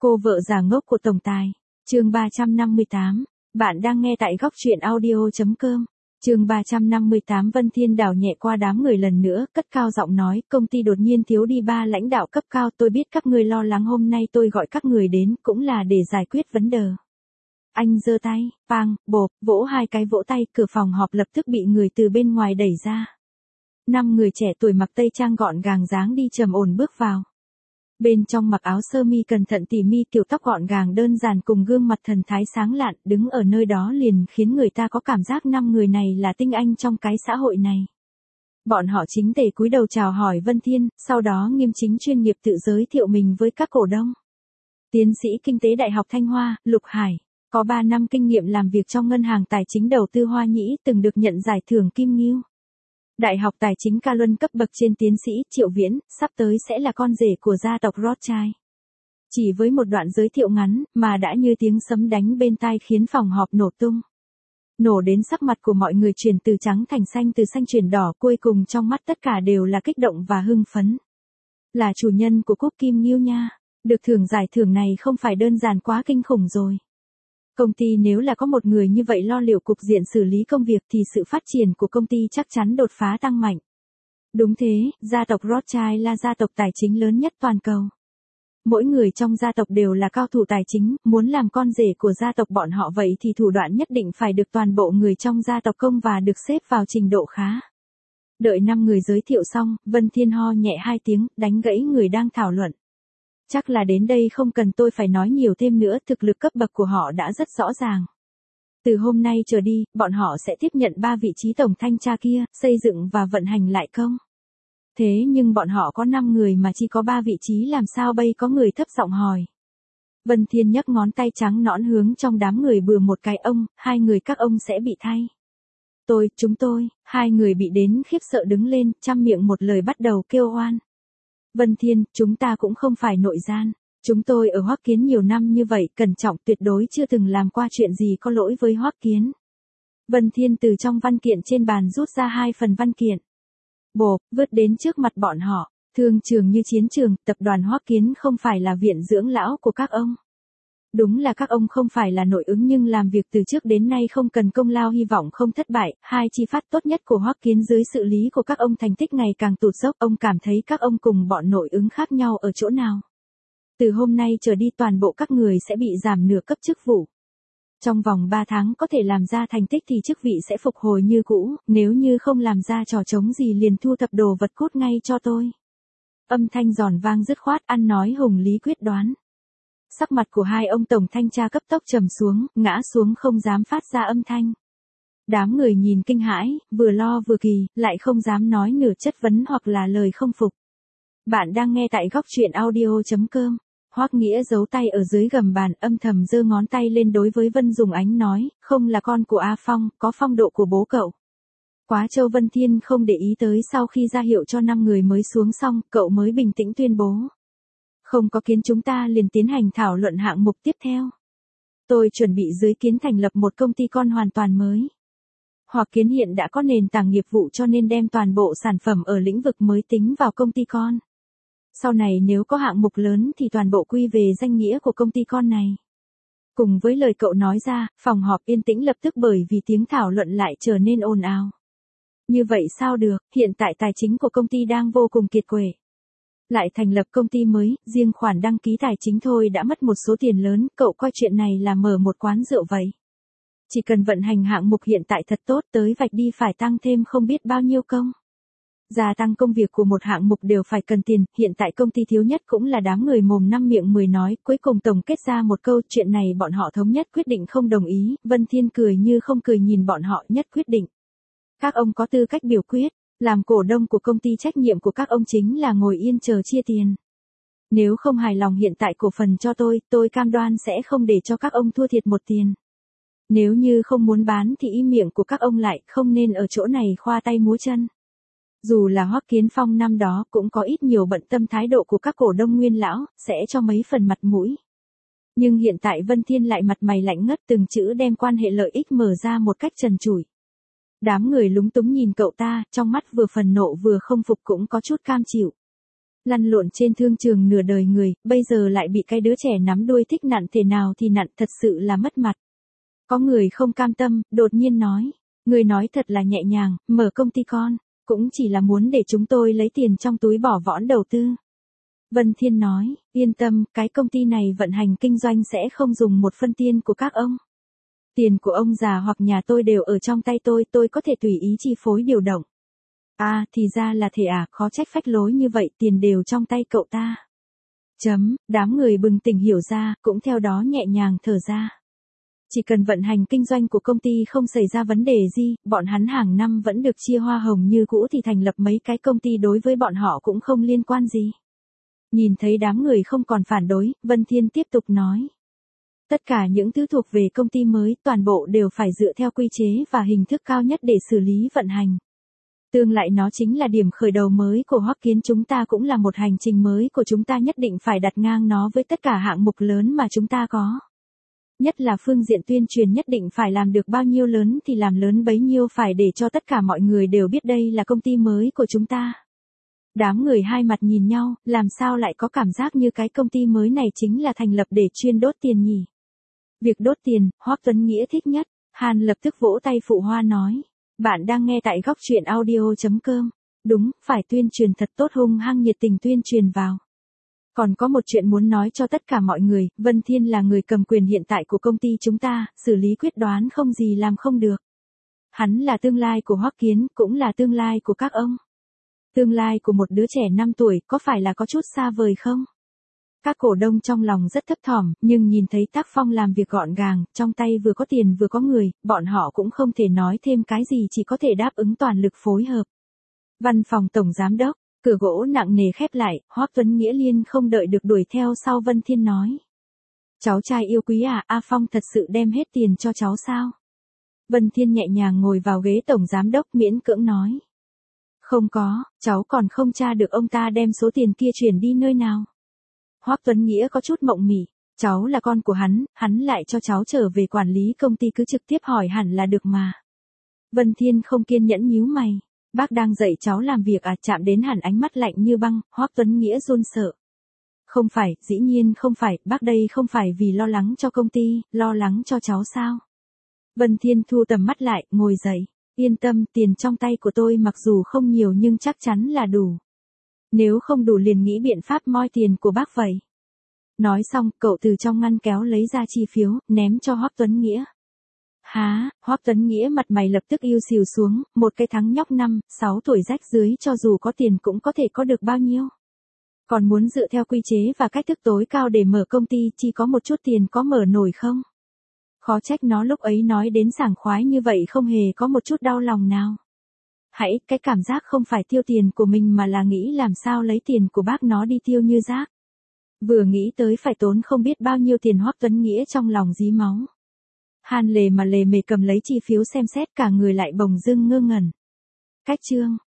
Cô vợ già ngốc của tổng tài. Chương 358. Bạn đang nghe tại góc truyện audio.com. Chương 358. Vân Thiên đảo nhẹ qua đám người lần nữa, cất cao giọng nói, công ty đột nhiên thiếu đi 3 lãnh đạo cấp cao, tôi biết các người lo lắng, hôm nay tôi gọi các người đến cũng là để giải quyết vấn đề. Anh giơ tay, pang, bộp, vỗ 2 cái vỗ tay, cửa phòng họp lập tức bị người từ bên ngoài đẩy ra. 5 người trẻ tuổi mặc tây trang gọn gàng dáng đi trầm ổn bước vào. Bên trong mặc áo sơ mi cẩn thận tỉ mi, kiểu tóc gọn gàng đơn giản cùng gương mặt thần thái sáng lạn, đứng ở nơi đó liền khiến người ta có cảm giác 5 người này là tinh anh trong cái xã hội này. Bọn họ chính tề cúi đầu chào hỏi Vân Thiên, sau đó nghiêm chính chuyên nghiệp tự giới thiệu mình với các cổ đông. Tiến sĩ kinh tế Đại học Thanh Hoa, Lục Hải, có 3 năm kinh nghiệm làm việc trong ngân hàng tài chính đầu tư Hoa Nhĩ, từng được nhận giải thưởng Kim Ngưu. Đại học Tài chính Ca Luân cấp bậc trên tiến sĩ, Triệu Viễn, sắp tới sẽ là con rể của gia tộc Rothschild. Chỉ với một đoạn giới thiệu ngắn, mà đã như tiếng sấm đánh bên tai khiến phòng họp nổ tung. Nổ đến sắc mặt của mọi người chuyển từ trắng thành xanh, từ xanh chuyển đỏ, cuối cùng trong mắt tất cả đều là kích động và hưng phấn. Là chủ nhân của cúp Kim Ngưu nha, được thưởng giải thưởng này không phải đơn giản quá kinh khủng rồi. Công ty nếu là có một người như vậy lo liệu cục diện xử lý công việc thì sự phát triển của công ty chắc chắn đột phá tăng mạnh. Đúng thế, gia tộc Rothschild là gia tộc tài chính lớn nhất toàn cầu. Mỗi người trong gia tộc đều là cao thủ tài chính, muốn làm con rể của gia tộc bọn họ vậy thì thủ đoạn nhất định phải được toàn bộ người trong gia tộc công và được xếp vào trình độ khá. Đợi 5 người giới thiệu xong, Vân Thiên ho nhẹ 2 tiếng, đánh gãy người đang thảo luận. Chắc là đến đây không cần tôi phải nói nhiều thêm nữa, thực lực cấp bậc của họ đã rất rõ ràng. Từ hôm nay trở đi, bọn họ sẽ tiếp nhận 3 vị trí tổng thanh tra kia, xây dựng và vận hành lại công. Thế nhưng bọn họ có 5 người mà chỉ có 3 vị trí, làm sao bây? Có người thấp giọng hỏi. Vân Thiên nhấc ngón tay trắng nõn hướng trong đám người bừa một cái, ông, 2 người các ông sẽ bị thay. Chúng tôi, 2 người bị đến khiếp sợ đứng lên, trăm miệng một lời bắt đầu kêu oan. Vân Thiên, chúng ta cũng không phải nội gian. Chúng tôi ở Hoắc Kiến nhiều năm như vậy, cẩn trọng, tuyệt đối chưa từng làm qua chuyện gì có lỗi với Hoắc Kiến. Vân Thiên từ trong văn kiện trên bàn rút ra 2 phần văn kiện. Bộp, vứt đến trước mặt bọn họ. Thương trường như chiến trường, tập đoàn Hoắc Kiến không phải là viện dưỡng lão của các ông. Đúng là các ông không phải là nội ứng nhưng làm việc từ trước đến nay không cần công lao, hy vọng không thất bại. 2 chi phát tốt nhất của Hoắc Kiến dưới sự lý của các ông thành tích ngày càng tụt dốc. Ông cảm thấy các ông cùng bọn nội ứng khác nhau ở chỗ nào? Từ hôm nay trở đi toàn bộ các người sẽ bị giảm nửa cấp chức vụ. Trong vòng 3 tháng có thể làm ra thành tích thì chức vị sẽ phục hồi như cũ, nếu như không làm ra trò trống gì liền thu thập đồ vật cút ngay cho tôi. Âm thanh giòn vang dứt khoát, ăn nói hùng lý quyết đoán. Sắc mặt của 2 ông tổng thanh tra cấp tốc trầm xuống, ngã xuống không dám phát ra âm thanh. Đám người nhìn kinh hãi, vừa lo vừa kỳ, lại không dám nói nửa chất vấn hoặc là lời không phục. Bạn đang nghe tại góc truyện audio.com. Hoắc Nghĩa giấu tay ở dưới gầm bàn, âm thầm giơ ngón tay lên đối với Vân Dùng Ánh nói, không là con của A Phong, có phong độ của bố cậu. Quá trâu. Vân Thiên không để ý tới, sau khi ra hiệu cho 5 người mới xuống xong, cậu mới bình tĩnh tuyên bố. Không có kiến, chúng ta liền tiến hành thảo luận hạng mục tiếp theo. Tôi chuẩn bị dưới kiến thành lập một công ty con hoàn toàn mới. Hoắc Kiến hiện đã có nền tảng nghiệp vụ cho nên đem toàn bộ sản phẩm ở lĩnh vực mới tính vào công ty con. Sau này nếu có hạng mục lớn thì toàn bộ quy về danh nghĩa của công ty con này. Cùng với lời cậu nói ra, phòng họp yên tĩnh lập tức bởi vì tiếng thảo luận lại trở nên ồn ào. Như vậy sao được, hiện tại tài chính của công ty đang vô cùng kiệt quệ. Lại thành lập công ty mới, riêng khoản đăng ký tài chính thôi đã mất một số tiền lớn, cậu coi chuyện này là mở một quán rượu vậy. Chỉ cần vận hành hạng mục hiện tại thật tốt, tới vạch đi phải tăng thêm không biết bao nhiêu công. Gia tăng công việc của một hạng mục đều phải cần tiền, hiện tại công ty thiếu nhất cũng là đám người mồm 5 miệng 10 nói, cuối cùng tổng kết ra một câu, chuyện này bọn họ thống nhất quyết định không đồng ý. Vân Thiên cười như không cười nhìn bọn họ, nhất quyết định. Các ông có tư cách biểu quyết, làm cổ đông của công ty trách nhiệm của các ông chính là ngồi yên chờ chia tiền. Nếu không hài lòng hiện tại cổ phần cho tôi cam đoan sẽ không để cho các ông thua thiệt một tiền. Nếu như không muốn bán thì im miệng của các ông lại, không nên ở chỗ này khoa tay múa chân. Dù là Hoắc Kiến Phong năm đó cũng có ít nhiều bận tâm thái độ của các cổ đông nguyên lão, sẽ cho mấy phần mặt mũi. Nhưng hiện tại Vân Thiên lại mặt mày lạnh ngắt, từng chữ đem quan hệ lợi ích mở ra một cách trần trụi. Đám người lúng túng nhìn cậu ta, trong mắt vừa phần nộ vừa không phục cũng có chút cam chịu. Lăn lộn trên thương trường nửa đời người, bây giờ lại bị cái đứa trẻ nắm đuôi thích nặn thế nào thì nặn, thật sự là mất mặt. Có người không cam tâm, đột nhiên nói. Người nói thật là nhẹ nhàng, mở công ty con, cũng chỉ là muốn để chúng tôi lấy tiền trong túi bỏ võn đầu tư. Vân Thiên nói, yên tâm, cái công ty này vận hành kinh doanh sẽ không dùng một phân tiền của các ông. Tiền của ông già hoặc nhà tôi đều ở trong tay tôi có thể tùy ý chi phối điều động. À, thì ra là thế à, khó trách phách lối như vậy, tiền đều trong tay cậu ta. Đám người bừng tỉnh hiểu ra, cũng theo đó nhẹ nhàng thở ra. Chỉ cần vận hành kinh doanh của công ty không xảy ra vấn đề gì, bọn hắn hàng năm vẫn được chia hoa hồng như cũ thì thành lập mấy cái công ty đối với bọn họ cũng không liên quan gì. Nhìn thấy đám người không còn phản đối, Vân Thiên tiếp tục nói. Tất cả những thứ thuộc về công ty mới, toàn bộ đều phải dựa theo quy chế và hình thức cao nhất để xử lý vận hành. Tương lại nó chính là điểm khởi đầu mới của Hoắc Kiến, chúng ta cũng là một hành trình mới của chúng ta, nhất định phải đặt ngang nó với tất cả hạng mục lớn mà chúng ta có. Nhất là phương diện tuyên truyền nhất định phải làm được bao nhiêu lớn thì làm lớn bấy nhiêu, phải để cho tất cả mọi người đều biết đây là công ty mới của chúng ta. Đám người hai mặt nhìn nhau, làm sao lại có cảm giác như cái công ty mới này chính là thành lập để chuyên đốt tiền nhỉ? Việc đốt tiền, Hoắc Tuấn Nghĩa thích nhất. Hàn lập tức vỗ tay phụ hoa nói. Bạn đang nghe tại góc truyện audio.com. Đúng, phải tuyên truyền thật tốt, hung hăng nhiệt tình tuyên truyền vào. Còn có một chuyện muốn nói cho tất cả mọi người, Vân Thiên là người cầm quyền hiện tại của công ty chúng ta, xử lý quyết đoán không gì làm không được. Hắn là tương lai của Hoắc Kiến, cũng là tương lai của các ông. Tương lai của một đứa trẻ 5 tuổi, có phải là có chút xa vời không? Các cổ đông trong lòng rất thấp thỏm, nhưng nhìn thấy tác phong làm việc gọn gàng, trong tay vừa có tiền vừa có người, bọn họ cũng không thể nói thêm cái gì, chỉ có thể đáp ứng toàn lực phối hợp. Văn phòng tổng giám đốc, cửa gỗ nặng nề khép lại, Hoắc Tuấn Nghĩa liên không đợi được đuổi theo sau Vân Thiên nói. Cháu trai yêu quý à, A Phong thật sự đem hết tiền cho cháu sao? Vân Thiên nhẹ nhàng ngồi vào ghế tổng giám đốc, miễn cưỡng nói. Không có, cháu còn không tra được ông ta đem số tiền kia chuyển đi nơi nào. Hoắc Tuấn Nghĩa có chút mộng mị, cháu là con của hắn lại cho cháu trở về quản lý công ty, cứ trực tiếp hỏi hẳn là được mà. Vân Thiên không kiên nhẫn nhíu mày, bác đang dạy cháu làm việc à? Chạm đến hẳn ánh mắt lạnh như băng, Hoắc Tuấn Nghĩa run sợ. Không phải, dĩ nhiên không phải, bác đây không phải vì lo lắng cho công ty, lo lắng cho cháu sao? Vân Thiên thu tầm mắt lại, ngồi dậy, yên tâm, tiền trong tay của tôi mặc dù không nhiều nhưng chắc chắn là đủ. Nếu không đủ liền nghĩ biện pháp moi tiền của bác vậy. Nói xong, cậu từ trong ngăn kéo lấy ra chi phiếu, ném cho Hoắc Tuấn Nghĩa. Há, Hoắc Tuấn Nghĩa mặt mày lập tức yêu xìu xuống, một cái thằng nhóc 5, 6 tuổi rách dưới cho dù có tiền cũng có thể có được bao nhiêu. Còn muốn dựa theo quy chế và cách thức tối cao để mở công ty, chỉ có một chút tiền có mở nổi không? Khó trách nó lúc ấy nói đến sảng khoái như vậy, không hề có một chút đau lòng nào. Cái cảm giác không phải tiêu tiền của mình mà là nghĩ làm sao lấy tiền của bác nó đi tiêu như rác. Vừa nghĩ tới phải tốn không biết bao nhiêu tiền, Hoắc Tuấn Nghĩa trong lòng rí máu. Hàn lề mà lề mề cầm lấy chi phiếu xem xét, cả người lại bồng dưng ngơ ngẩn. Cách chương.